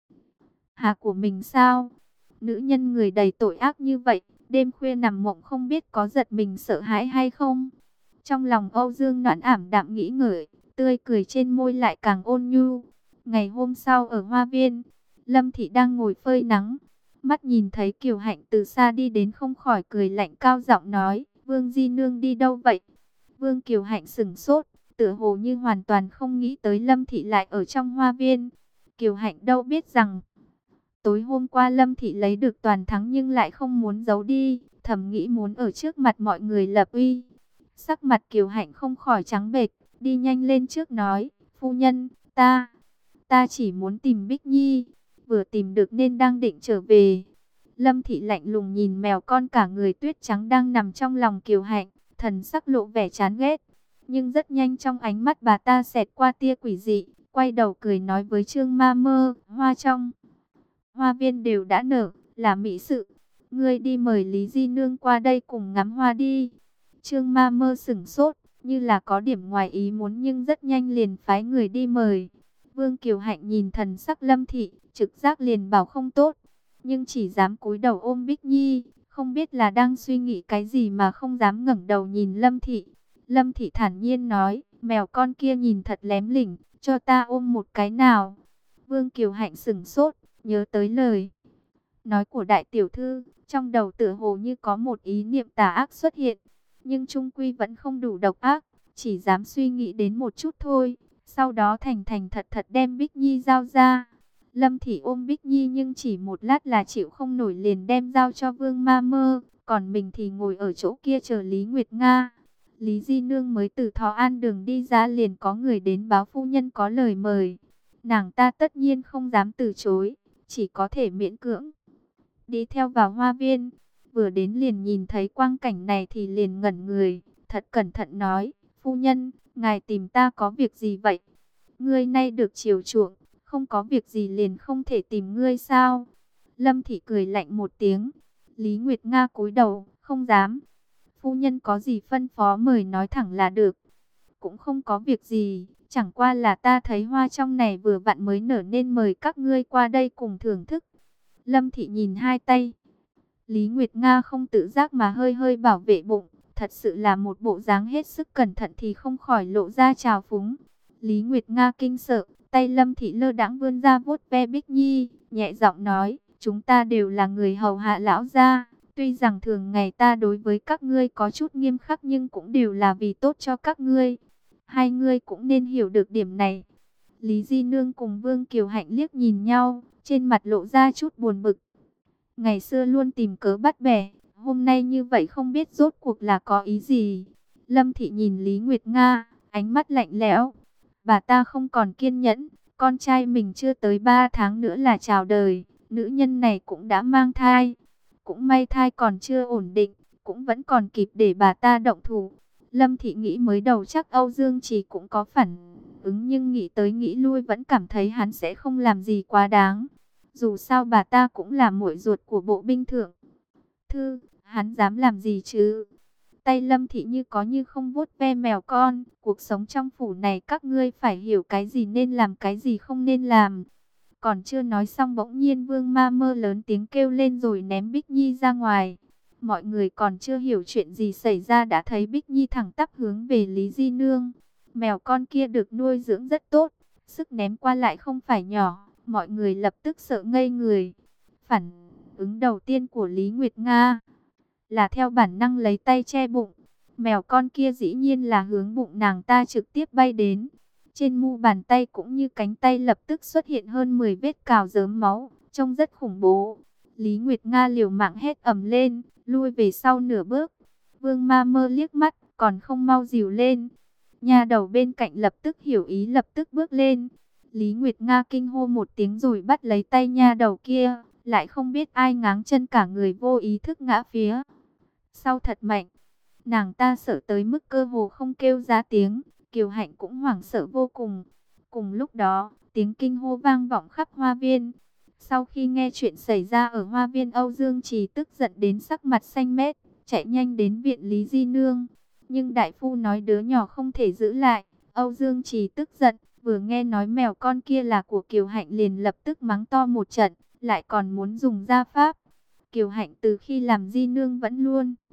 hạ của mình sao? Nữ nhân người đầy tội ác như vậy, đêm khuya nằm mộng không biết có giật mình sợ hãi hay không? Trong lòng Âu Dương Noãn ảm đạm nghĩ ngợi, tươi cười trên môi lại càng ôn nhu. Ngày hôm sau ở hoa viên, Lâm Thị đang ngồi phơi nắng, mắt nhìn thấy Kiều Hạnh từ xa đi đến không khỏi cười lạnh, cao giọng nói, Vương Di Nương đi đâu vậy? Vương Kiều Hạnh sững sốt, tựa hồ như hoàn toàn không nghĩ tới Lâm Thị lại ở trong hoa viên. Kiều Hạnh đâu biết rằng, tối hôm qua Lâm Thị lấy được toàn thắng nhưng lại không muốn giấu đi, thầm nghĩ muốn ở trước mặt mọi người lập uy. Sắc mặt Kiều Hạnh không khỏi trắng bệch, đi nhanh lên trước nói, phu nhân, ta, ta chỉ muốn tìm Bích Nhi, vừa tìm được nên đang định trở về. Lâm Thị lạnh lùng nhìn mèo con cả người tuyết trắng đang nằm trong lòng Kiều Hạnh, thần sắc lộ vẻ chán ghét. Nhưng rất nhanh trong ánh mắt bà ta xẹt qua tia quỷ dị, quay đầu cười nói với Trương Ma Mơ, hoa trong hoa viên đều đã nở, là mỹ sự. Ngươi đi mời Lý Di Nương qua đây cùng ngắm hoa đi. Trương Ma Mơ sửng sốt, như là có điểm ngoài ý muốn nhưng rất nhanh liền phái người đi mời. Vương Kiều Hạnh nhìn thần sắc Lâm Thị, trực giác liền bảo không tốt, nhưng chỉ dám cúi đầu ôm Bích Nhi, không biết là đang suy nghĩ cái gì mà không dám ngẩng đầu nhìn Lâm Thị. Lâm Thị thản nhiên nói, mèo con kia nhìn thật lém lỉnh, cho ta ôm một cái nào. Vương Kiều Hạnh sửng sốt, Nhớ tới lời nói của đại tiểu thư, trong đầu tựa hồ như có một ý niệm tà ác xuất hiện, nhưng trung quy vẫn không đủ độc ác, chỉ dám suy nghĩ đến một chút thôi. Sau đó thành thành thật thật đem Bích Nhi giao ra. Lâm Thị ôm Bích Nhi nhưng chỉ một lát là chịu không nổi, liền đem giao cho Vương Ma Mơ, còn mình thì ngồi ở chỗ kia chờ Lý Nguyệt Nga. Lý Di Nương mới từ Thọ An Đường đi ra, liền có người đến báo phu nhân có lời mời. Nàng ta tất nhiên không dám từ chối, chỉ có thể miễn cưỡng đi theo vào hoa viên. Vừa đến liền nhìn thấy quang cảnh này thì liền ngẩn người, thật cẩn thận nói: "Phu nhân, ngài tìm ta có việc gì vậy? Ngươi nay được chiều chuộng, không có việc gì liền không thể tìm ngươi sao?" Lâm Thị cười lạnh một tiếng. Lý Nguyệt Nga cúi đầu: "Không dám. Phu nhân có gì phân phó mời nói thẳng là được." "Cũng không có việc gì, chẳng qua là ta thấy hoa trong này vừa vặn mới nở nên mời các ngươi qua đây cùng thưởng thức." Lâm Thị nhìn hai tay Lý Nguyệt Nga, không tự giác mà hơi hơi bảo vệ bụng, thật sự là một bộ dáng hết sức cẩn thận thì không khỏi lộ ra trào phúng. Lý Nguyệt Nga kinh sợ, tay Lâm Thị lơ đãng vươn ra vuốt ve Bích Nhi, nhẹ giọng nói: "Chúng ta đều là người hầu hạ lão gia, tuy rằng thường ngày ta đối với các ngươi có chút nghiêm khắc nhưng cũng đều là vì tốt cho các ngươi. Hai ngươi cũng nên hiểu được điểm này." Lý Di Nương cùng Vương Kiều Hạnh liếc nhìn nhau, trên mặt lộ ra chút buồn bực. Ngày xưa luôn tìm cớ bắt bẻ, hôm nay như vậy không biết rốt cuộc là có ý gì. Lâm Thị nhìn Lý Nguyệt Nga, ánh mắt lạnh lẽo. Bà ta không còn kiên nhẫn, con trai mình chưa tới ba tháng nữa là chào đời, nữ nhân này cũng đã mang thai. Cũng may thai còn chưa ổn định, cũng vẫn còn kịp để bà ta động thủ. Lâm Thị nghĩ mới đầu chắc Âu Dương Trì cũng có phản ứng, nhưng nghĩ tới nghĩ lui vẫn cảm thấy hắn sẽ không làm gì quá đáng. Dù sao bà ta cũng là muội ruột của bộ binh thượng thư, hắn dám làm gì chứ? Tay Lâm Thị như có như không vuốt ve mèo con. Cuộc sống trong phủ này các ngươi phải hiểu cái gì nên làm, cái gì không nên làm. Còn chưa nói xong bỗng nhiên Vương Ma Mơ lớn tiếng kêu lên rồi ném Bích Nhi ra ngoài. Mọi người còn chưa hiểu chuyện gì xảy ra đã thấy Bích Nhi thẳng tắp hướng về Lý Di Nương. Mèo con kia được nuôi dưỡng rất tốt, sức ném qua lại không phải nhỏ. Mọi người lập tức sợ ngây người. Phản ứng đầu tiên của Lý Nguyệt Nga là theo bản năng lấy tay che bụng. Mèo con kia dĩ nhiên là hướng bụng nàng ta trực tiếp bay đến. Trên mu bàn tay cũng như cánh tay lập tức xuất hiện hơn mười vết cào rớm máu, trông rất khủng bố. Lý Nguyệt Nga liều mạng hét ầm lên, lui về sau nửa bước. Vương Ma Mơ liếc mắt, còn không mau dìu lên. Nha đầu bên cạnh lập tức hiểu ý, lập tức bước lên. Lý Nguyệt Nga kinh hô một tiếng rồi bắt lấy tay nha đầu kia, lại không biết ai ngáng chân, cả người vô ý thức ngã phía sau thật mạnh. Nàng ta sợ tới mức cơ hồ không kêu ra tiếng, Kiều Hạnh cũng hoảng sợ vô cùng. Cùng lúc đó, tiếng kinh hô vang vọng khắp hoa viên. Sau khi nghe chuyện xảy ra ở hoa viên, Âu Dương Trì tức giận đến sắc mặt xanh mét, chạy nhanh đến viện Lý Di Nương. Nhưng đại phu nói đứa nhỏ không thể giữ lại. Âu Dương Trì tức giận, vừa nghe nói mèo con kia là của Kiều Hạnh liền lập tức mắng to một trận, lại còn muốn dùng gia pháp. Kiều Hạnh từ khi làm Di Nương vẫn luôn